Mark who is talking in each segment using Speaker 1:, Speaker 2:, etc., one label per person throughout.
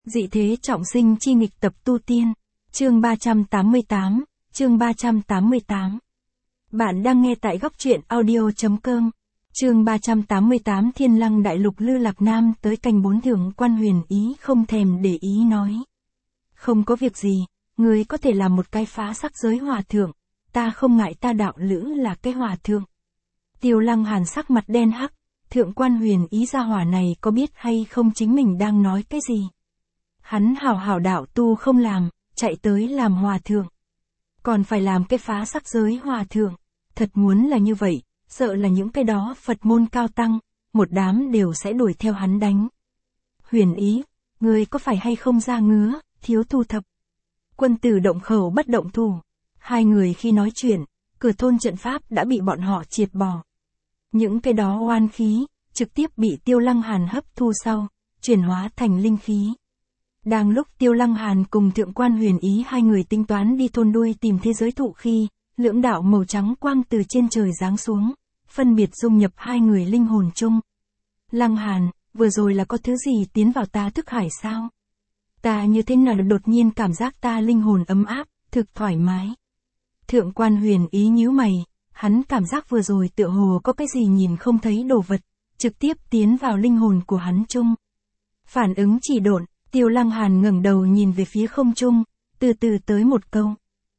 Speaker 1: Dị thế trọng sinh chi nghịch tập tu tiên. Chương 388, chương 388. Bạn đang nghe tại góc truyện audio.com. Chương 388 Thiên Lăng Đại Lục Lư Lạc Nam tới canh bốn Thượng Quan Huyền Ý không thèm để ý nói. Không có việc gì, ngươi có thể làm một cái phá sắc giới hòa thượng, ta không ngại ta đạo lữ là cái hòa thượng. Tiêu Lăng Hàn sắc mặt đen hắc, Thượng Quan Huyền Ý gia hỏa này có biết hay không chính mình đang nói cái gì? Hắn hảo đạo tu không làm, chạy tới làm hòa thượng. Còn phải làm cái phá sắc giới hòa thượng. Thật muốn là như vậy, sợ là những cái đó Phật môn cao tăng, một đám đều sẽ đuổi theo hắn đánh. Huyền Ý, ngươi có phải hay không ra ngứa, thiếu thu thập. Quân tử động khẩu bất động thủ. Hai người khi nói chuyện, cửa thôn trận pháp đã bị bọn họ triệt bỏ. Những cái đó oan khí, trực tiếp bị Tiêu Lăng Hàn hấp thu sau, chuyển hóa thành linh khí. Đang lúc Tiêu Lăng Hàn cùng Thượng Quan Huyền Ý hai người tính toán đi thôn đuôi tìm thế giới thụ khi, lưỡng đạo màu trắng quang từ trên trời giáng xuống, phân biệt dung nhập hai người linh hồn chung. Lăng Hàn, vừa rồi là có thứ gì tiến vào ta thức hải sao? Ta như thế nào đột nhiên cảm giác ta linh hồn ấm áp, thực thoải mái. Thượng Quan Huyền Ý nhíu mày, hắn cảm giác vừa rồi tựa hồ có cái gì nhìn không thấy đồ vật, trực tiếp tiến vào linh hồn của hắn chung. Phản ứng chỉ độn. Tiêu Lăng Hàn ngẩng đầu nhìn về phía không trung, từ từ tới một câu.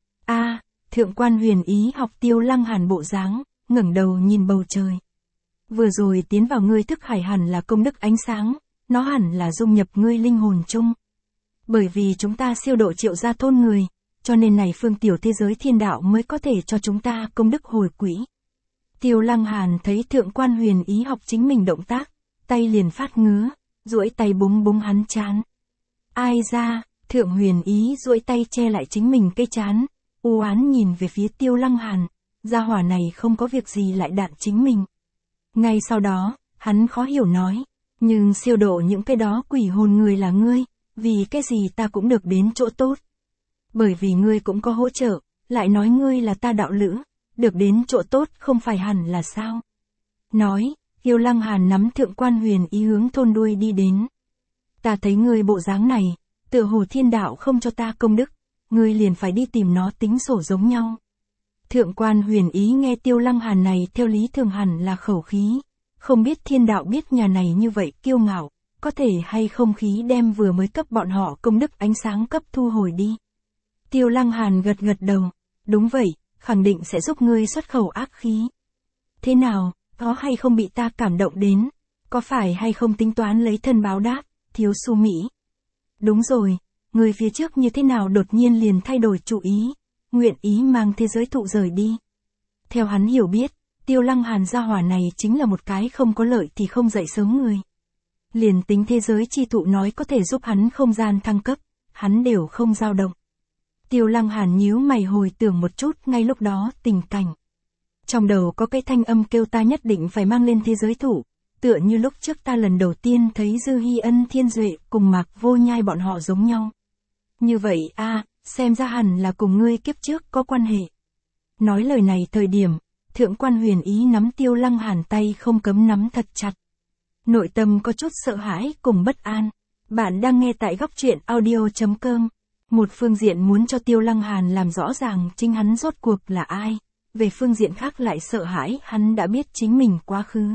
Speaker 1: Thượng Quan Huyền Ý học Tiêu Lăng Hàn bộ dáng, ngẩng đầu nhìn bầu trời. Vừa rồi tiến vào ngươi thức hải hẳn là công đức ánh sáng, nó hẳn là dung nhập ngươi linh hồn chung. Bởi vì chúng ta siêu độ Triệu gia thôn người, cho nên này phương tiểu thế giới thiên đạo mới có thể cho chúng ta công đức hồi quỹ. Tiêu Lăng Hàn thấy Thượng Quan Huyền Ý học chính mình động tác, tay liền phát ngứa, duỗi tay búng hắn trán. Ai ra, Thượng Huyền Ý duỗi tay che lại chính mình cái trán, u oán nhìn về phía Tiêu Lăng Hàn, gia hỏa này không có việc gì lại đạn chính mình. Ngay sau đó, hắn khó hiểu nói, nhưng siêu độ những cái đó quỷ hồn người là ngươi, vì cái gì ta cũng được đến chỗ tốt. Bởi vì ngươi cũng có hỗ trợ, lại nói ngươi là ta đạo lữ, được đến chỗ tốt không phải hẳn là sao. Nói, Tiêu Lăng Hàn nắm Thượng Quan Huyền Ý hướng thôn đuôi đi đến. Ta thấy ngươi bộ dáng này, tựa hồ thiên đạo không cho ta công đức, ngươi liền phải đi tìm nó tính sổ giống nhau. Thượng Quan Huyền Ý nghe Tiêu Lăng Hàn này theo lý thường hẳn là khẩu khí, không biết thiên đạo biết nhà này như vậy kiêu ngạo, có thể hay không khí đem vừa mới cấp bọn họ công đức ánh sáng cấp thu hồi đi. Tiêu Lăng Hàn gật đầu, đúng vậy, khẳng định sẽ giúp ngươi xuất khẩu ác khí. Thế nào, có hay không bị ta cảm động đến, có phải hay không tính toán lấy thân báo đáp? Thiếu Su Mỹ. Đúng rồi, người phía trước như thế nào đột nhiên liền thay đổi chủ ý, nguyện ý mang thế giới thụ rời đi. Theo hắn hiểu biết, Tiêu Lăng Hàn gia hỏa này chính là một cái không có lợi thì không dậy sớm người. Liền tính thế giới chi thụ nói có thể giúp hắn không gian thăng cấp, hắn đều không dao động. Tiêu Lăng Hàn nhíu mày hồi tưởng một chút ngay lúc đó tình cảnh. Trong đầu có cái thanh âm kêu ta nhất định phải mang lên thế giới thụ. Tựa như lúc trước ta lần đầu tiên thấy Dư Hi Ân Thiên Duệ cùng Mạc Vô Nhai bọn họ giống nhau. Như vậy xem ra hẳn là cùng ngươi kiếp trước có quan hệ. Nói lời này thời điểm, Thượng Quan Huyền Ý nắm Tiêu Lăng Hàn tay không cấm nắm thật chặt. Nội tâm có chút sợ hãi cùng bất an. Bạn đang nghe tại góc truyện audio.com. Một phương diện muốn cho Tiêu Lăng Hàn làm rõ ràng chính hắn rốt cuộc là ai. Về phương diện khác lại sợ hãi hắn đã biết chính mình quá khứ.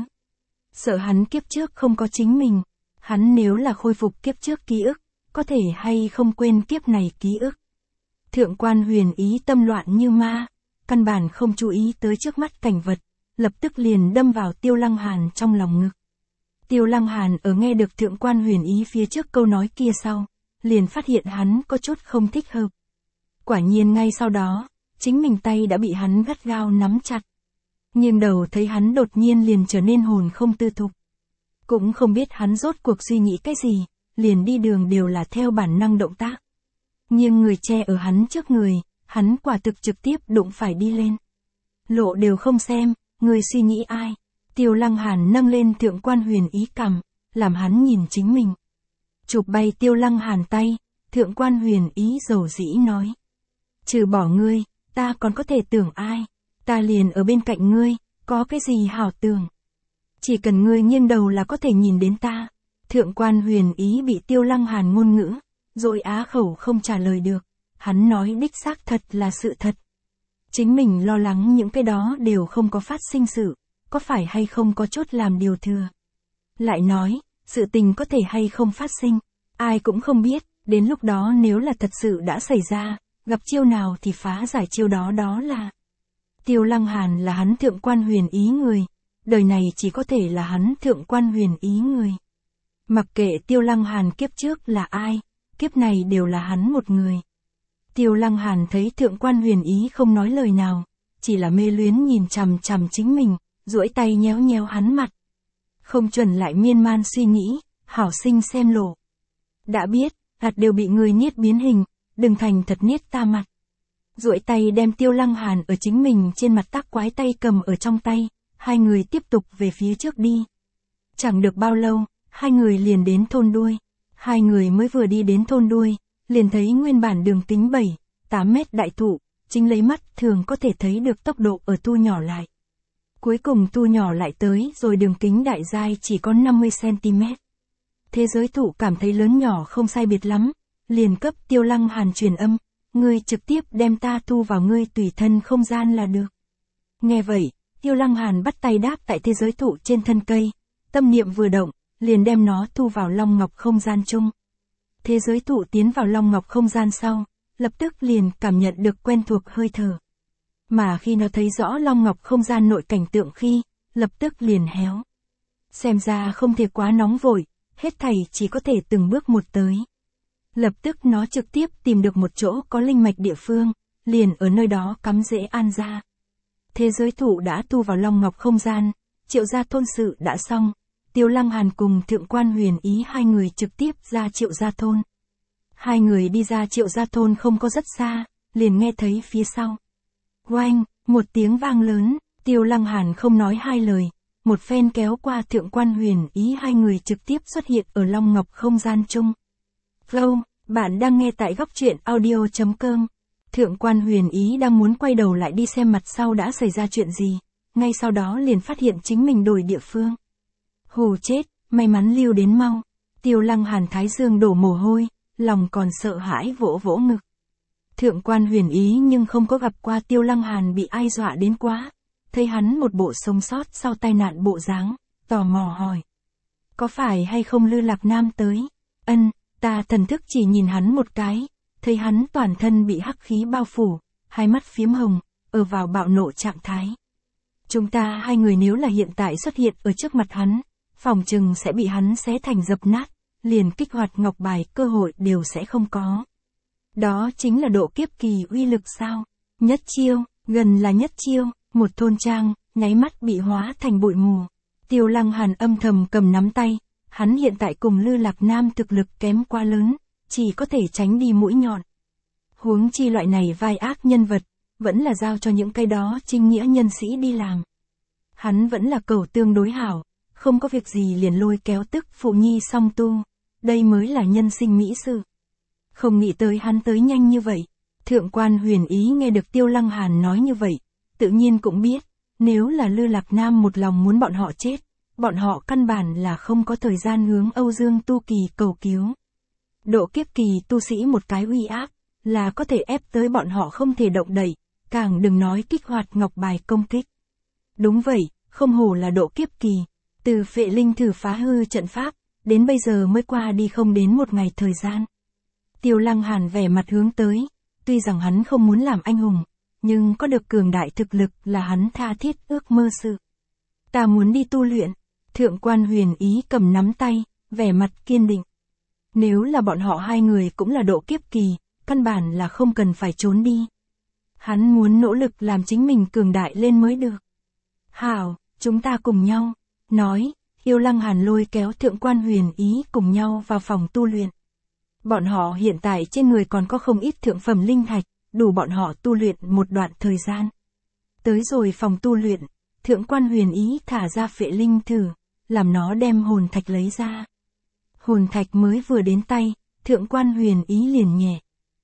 Speaker 1: Sợ hắn kiếp trước không có chính mình, hắn nếu là khôi phục kiếp trước ký ức, có thể hay không quên kiếp này ký ức. Thượng Quan Huyền Ý tâm loạn như ma, căn bản không chú ý tới trước mắt cảnh vật, lập tức liền đâm vào Tiêu Lăng Hàn trong lòng ngực. Tiêu Lăng Hàn ở nghe được Thượng Quan Huyền Ý phía trước câu nói kia sau, liền phát hiện hắn có chút không thích hợp. Quả nhiên ngay sau đó, chính mình tay đã bị hắn gắt gao nắm chặt. Nhưng đầu thấy hắn đột nhiên liền trở nên hồn không tư thục. Cũng không biết hắn rốt cuộc suy nghĩ cái gì, liền đi đường đều là theo bản năng động tác. Nhưng người che ở hắn trước người, hắn quả thực trực tiếp đụng phải đi lên. Lộ đều không xem, người suy nghĩ ai. Tiêu Lăng Hàn nâng lên Thượng Quan Huyền Ý cằm, làm hắn nhìn chính mình. Chụp bay Tiêu Lăng Hàn tay, Thượng Quan Huyền Ý dầu dĩ nói. Trừ bỏ ngươi, ta còn có thể tưởng ai. Ta liền ở bên cạnh ngươi, có cái gì hảo tưởng. Chỉ cần ngươi nghiêng đầu là có thể nhìn đến ta. Thượng quan Huyền Ý bị Tiêu Lăng Hàn ngôn ngữ, rồi á khẩu không trả lời được. Hắn nói đích xác thật là sự thật. Chính mình lo lắng những cái đó đều không có phát sinh sự, có phải hay không có chút làm điều thừa. Lại nói, sự tình có thể hay không phát sinh, ai cũng không biết, đến lúc đó nếu là thật sự đã xảy ra, gặp chiêu nào thì phá giải chiêu đó đó là. Tiêu Lăng Hàn là hắn Thượng quan Huyền Ý người, đời này chỉ có thể là hắn Thượng quan Huyền Ý người. Mặc kệ Tiêu Lăng Hàn kiếp trước là ai, kiếp này đều là hắn một người. Tiêu Lăng Hàn thấy Thượng quan Huyền Ý không nói lời nào, chỉ là mê luyến nhìn chằm chằm chính mình, duỗi tay nhéo nhéo hắn mặt. Không chuẩn lại miên man suy nghĩ, hảo sinh xem lộ. Đã biết, hạt đều bị người niết biến hình, đừng thành thật niết ta mặt. Duỗi tay đem Tiêu Lăng Hàn ở chính mình trên mặt tác quái tay cầm ở trong tay, hai người tiếp tục về phía trước đi. Chẳng được bao lâu, hai người liền đến thôn đuôi. Hai người mới vừa đi đến thôn đuôi, liền thấy nguyên bản đường kính 7-8 mét đại thụ, chính lấy mắt thường có thể thấy được tốc độ ở thu nhỏ lại. Cuối cùng thu nhỏ lại tới rồi đường kính đại giai chỉ có 50cm. Thế giới thụ cảm thấy lớn nhỏ không sai biệt lắm, liền cấp Tiêu Lăng Hàn truyền âm, ngươi trực tiếp đem ta thu vào ngươi tùy thân không gian là được. Nghe vậy, Tiêu Lăng Hàn bắt tay đáp tại thế giới thụ trên thân cây, tâm niệm vừa động, liền đem nó thu vào long ngọc không gian chung. Thế giới thụ tiến vào long ngọc không gian sau, lập tức liền cảm nhận được quen thuộc hơi thở. Mà khi nó thấy rõ long ngọc không gian nội cảnh tượng khi, lập tức liền héo. Xem ra không thể quá nóng vội, hết thảy chỉ có thể từng bước một tới. Lập tức nó trực tiếp tìm được một chỗ có linh mạch địa phương, liền ở nơi đó cắm rễ an ra. Thế giới thụ đã thu vào long ngọc không gian, Triệu gia thôn sự đã xong. Tiêu Lăng Hàn cùng Thượng quan Huyền Ý hai người trực tiếp ra Triệu gia thôn. Hai người đi ra Triệu gia thôn không có rất xa, liền nghe thấy phía sau. Oanh, một tiếng vang lớn, Tiêu Lăng Hàn không nói hai lời, một phen kéo qua Thượng quan Huyền Ý hai người trực tiếp xuất hiện ở long ngọc không gian chung. Flow, bạn đang nghe tại góc truyện audio.com. Thượng quan Huyền Ý đang muốn quay đầu lại đi xem mặt sau đã xảy ra chuyện gì, ngay sau đó liền phát hiện chính mình đổi địa phương. Hù chết, may mắn lưu đến mau. Tiêu Lăng Hàn thái dương đổ mồ hôi, lòng còn sợ hãi vỗ vỗ ngực. Thượng quan Huyền Ý nhưng không có gặp qua Tiêu Lăng Hàn bị ai dọa đến quá. Thấy hắn một bộ sống sót sau tai nạn bộ dáng, tò mò hỏi. Có phải hay không Lư Lạc Nam tới? Ân, ta thần thức chỉ nhìn hắn một cái, thấy hắn toàn thân bị hắc khí bao phủ, hai mắt phiếm hồng, ở vào bạo nộ trạng thái. Chúng ta hai người nếu là hiện tại xuất hiện ở trước mặt hắn, phòng chừng sẽ bị hắn xé thành dập nát, liền kích hoạt ngọc bài cơ hội đều sẽ không có. Đó chính là độ kiếp kỳ uy lực sao? Nhất chiêu, gần là nhất chiêu, một thôn trang, nháy mắt bị hóa thành bụi mù. Tiêu Lăng Hàn âm thầm cầm nắm tay, hắn hiện tại cùng Lư Lạc Nam thực lực kém quá lớn, chỉ có thể tránh đi mũi nhọn. Huống chi loại này vai ác nhân vật, vẫn là giao cho những cái đó trinh nghĩa nhân sĩ đi làm. Hắn vẫn là cẩu tương đối hảo, không có việc gì liền lôi kéo tức phụ nhi song tu, đây mới là nhân sinh mỹ sự. Không nghĩ tới hắn tới nhanh như vậy. Thượng quan Huyền Ý nghe được Tiêu Lăng Hàn nói như vậy, tự nhiên cũng biết, nếu là Lư Lạc Nam một lòng muốn bọn họ chết, bọn họ căn bản là không có thời gian hướng Âu Dương Tu Kỳ cầu cứu. Độ kiếp kỳ tu sĩ một cái uy áp, là có thể ép tới bọn họ không thể động đậy, càng đừng nói kích hoạt ngọc bài công kích. Đúng vậy, không hổ là độ kiếp kỳ, từ Phệ Linh thử phá hư trận pháp, đến bây giờ mới qua đi không đến một ngày thời gian. Tiêu Lăng Hàn vẻ mặt hướng tới, tuy rằng hắn không muốn làm anh hùng, nhưng có được cường đại thực lực là hắn tha thiết ước mơ sự. Ta muốn đi tu luyện. Thượng quan Huyền Ý cầm nắm tay, vẻ mặt kiên định. Nếu là bọn họ hai người cũng là độ kiếp kỳ, căn bản là không cần phải trốn đi. Hắn muốn nỗ lực làm chính mình cường đại lên mới được. Hảo, chúng ta cùng nhau. Nói, Tiêu Lăng Hàn lôi kéo Thượng quan Huyền Ý cùng nhau vào phòng tu luyện. Bọn họ hiện tại trên người còn có không ít thượng phẩm linh thạch, đủ bọn họ tu luyện một đoạn thời gian. Tới rồi phòng tu luyện, Thượng quan Huyền Ý thả ra Phệ Linh thử, làm nó đem hồn thạch lấy ra. Hồn thạch mới vừa đến tay, Thượng quan Huyền Ý liền nhẹ.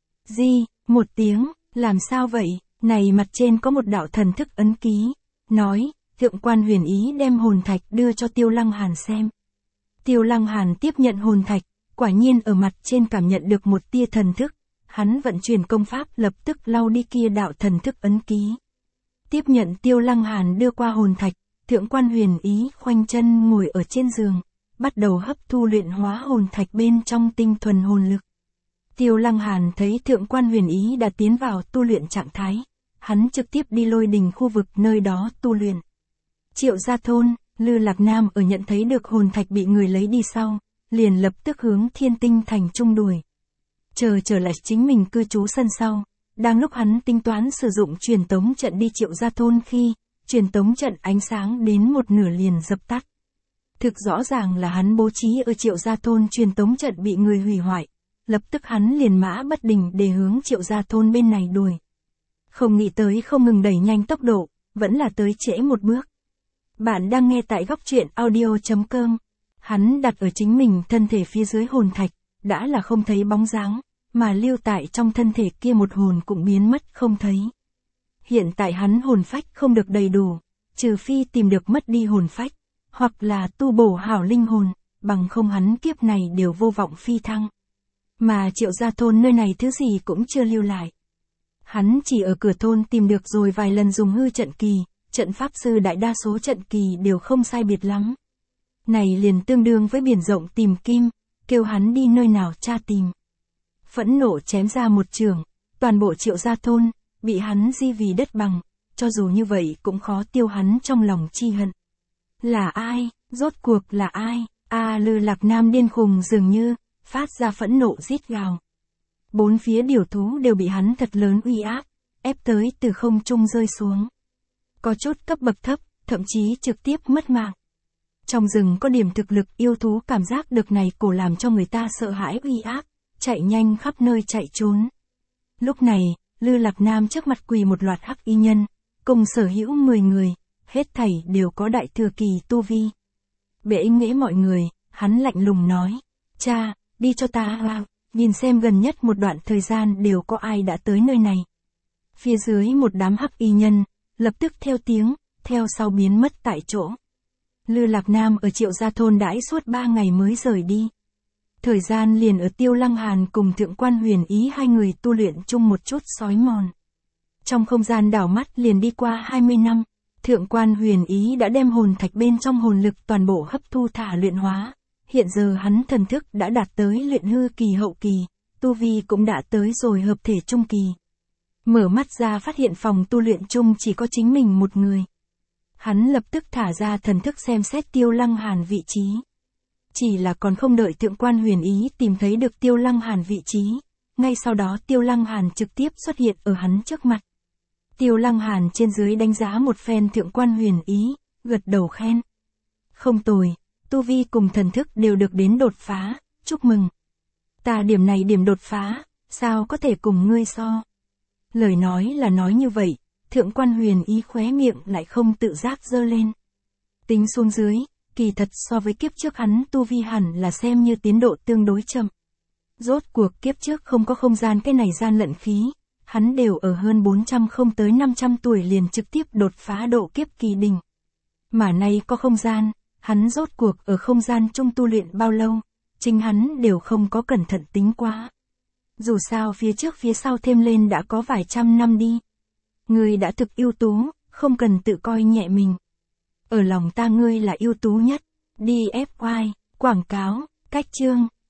Speaker 1: Di, một tiếng, làm sao vậy, này mặt trên có một đạo thần thức ấn ký. Nói, Thượng quan Huyền Ý đem hồn thạch đưa cho Tiêu Lăng Hàn xem. Tiêu Lăng Hàn tiếp nhận hồn thạch, quả nhiên ở mặt trên cảm nhận được một tia thần thức, hắn vận chuyển công pháp lập tức lau đi kia đạo thần thức ấn ký. Tiếp nhận Tiêu Lăng Hàn đưa qua hồn thạch, Thượng quan Huyền Ý khoanh chân ngồi ở trên giường, bắt đầu hấp thu luyện hóa hồn thạch bên trong tinh thuần hồn lực. Tiêu Lăng Hàn thấy Thượng quan Huyền Ý đã tiến vào tu luyện trạng thái, hắn trực tiếp đi Lôi Đình khu vực nơi đó tu luyện. Triệu Gia Thôn, Lư Lạc Nam ở nhận thấy được hồn thạch bị người lấy đi sau, liền lập tức hướng Thiên Tinh Thành trung đuổi. Trở lại chính mình cư trú sân sau, đang lúc hắn tính toán sử dụng truyền tống trận đi Triệu Gia Thôn khi, truyền tống trận ánh sáng đến một nửa liền dập tắt. Thực rõ ràng là hắn bố trí ở Triệu Gia Thôn truyền tống trận bị người hủy hoại, lập tức hắn liền mã bất đình để hướng Triệu Gia Thôn bên này đuổi. Không nghĩ tới không ngừng đẩy nhanh tốc độ, vẫn là tới trễ một bước. Bạn đang nghe tại góc truyện audio.com. Hắn đặt ở chính mình thân thể phía dưới hồn thạch, đã là không thấy bóng dáng, mà lưu tại trong thân thể kia một hồn cũng biến mất không thấy. Hiện tại hắn hồn phách không được đầy đủ, trừ phi tìm được mất đi hồn phách, hoặc là tu bổ hảo linh hồn, bằng không hắn kiếp này đều vô vọng phi thăng. Mà Triệu Gia Thôn nơi này thứ gì cũng chưa lưu lại. Hắn chỉ ở cửa thôn tìm được rồi vài lần dùng hư trận kỳ, trận pháp sư đại đa số trận kỳ đều không sai biệt lắm. Này liền tương đương với biển rộng tìm kim, kêu hắn đi nơi nào tra tìm. Phẫn nộ chém ra một trường, toàn bộ Triệu Gia Thôn, bị hắn di vì đất bằng, cho dù như vậy cũng khó tiêu hắn trong lòng chi hận. Là ai, rốt cuộc là ai? Lư Lạc Nam điên khùng dường như, phát ra phẫn nộ rít gào. Bốn phía điều thú đều bị hắn thật lớn uy áp, ép tới từ không trung rơi xuống. Có chút cấp bậc thấp, thậm chí trực tiếp mất mạng. Trong rừng có điểm thực lực yêu thú cảm giác được này cổ làm cho người ta sợ hãi uy áp, chạy nhanh khắp nơi chạy trốn. Lúc này, Lư Lạc Nam trước mặt quỳ một loạt hắc y nhân, cùng sở hữu 10 người, hết thảy đều có đại thừa kỳ tu vi. Bệ nghễ mọi người, hắn lạnh lùng nói, cha, đi cho ta nhìn xem gần nhất một đoạn thời gian đều có ai đã tới nơi này. Phía dưới một đám hắc y nhân, lập tức theo tiếng, theo sau biến mất tại chỗ. Lư Lạc Nam ở Triệu Gia Thôn đãi suốt 3 ngày mới rời đi. Thời gian liền ở Tiêu Lăng Hàn cùng Thượng quan Huyền Ý hai người tu luyện chung một chút sói mòn. Trong không gian đảo mắt liền đi qua 20 năm, Thượng quan Huyền Ý đã đem hồn thạch bên trong hồn lực toàn bộ hấp thu thả luyện hóa. Hiện giờ hắn thần thức đã đạt tới luyện hư kỳ hậu kỳ, tu vi cũng đã tới rồi hợp thể trung kỳ. Mở mắt ra phát hiện phòng tu luyện chung chỉ có chính mình một người. Hắn lập tức thả ra thần thức xem xét Tiêu Lăng Hàn vị trí. Chỉ là còn không đợi Thượng quan Huyền Ý tìm thấy được Tiêu Lăng Hàn vị trí, ngay sau đó Tiêu Lăng Hàn trực tiếp xuất hiện ở hắn trước mặt. Tiêu Lăng Hàn trên dưới đánh giá một phen Thượng quan Huyền Ý, gật đầu khen. Không tồi, tu vi cùng thần thức đều được đến đột phá, chúc mừng. Ta điểm này điểm đột phá, sao có thể cùng ngươi so. Lời nói là nói như vậy, Thượng quan Huyền Ý khóe miệng lại không tự giác giơ lên. Tính xuống dưới, kỳ thật so với kiếp trước hắn tu vi hẳn là xem như tiến độ tương đối chậm. Rốt cuộc kiếp trước không có không gian cái này gian lận khí, hắn đều ở hơn 400 không tới 500 tuổi liền trực tiếp đột phá độ kiếp kỳ đỉnh. Mà nay có không gian, hắn rốt cuộc ở không gian chung tu luyện bao lâu, chính hắn đều không có cẩn thận tính quá. Dù sao phía trước phía sau thêm lên đã có vài trăm năm đi. Ngươi đã thực ưu tú, không cần tự coi nhẹ mình. Ở lòng ta ngươi là ưu tú nhất. Đi FY, quảng cáo, cách chương.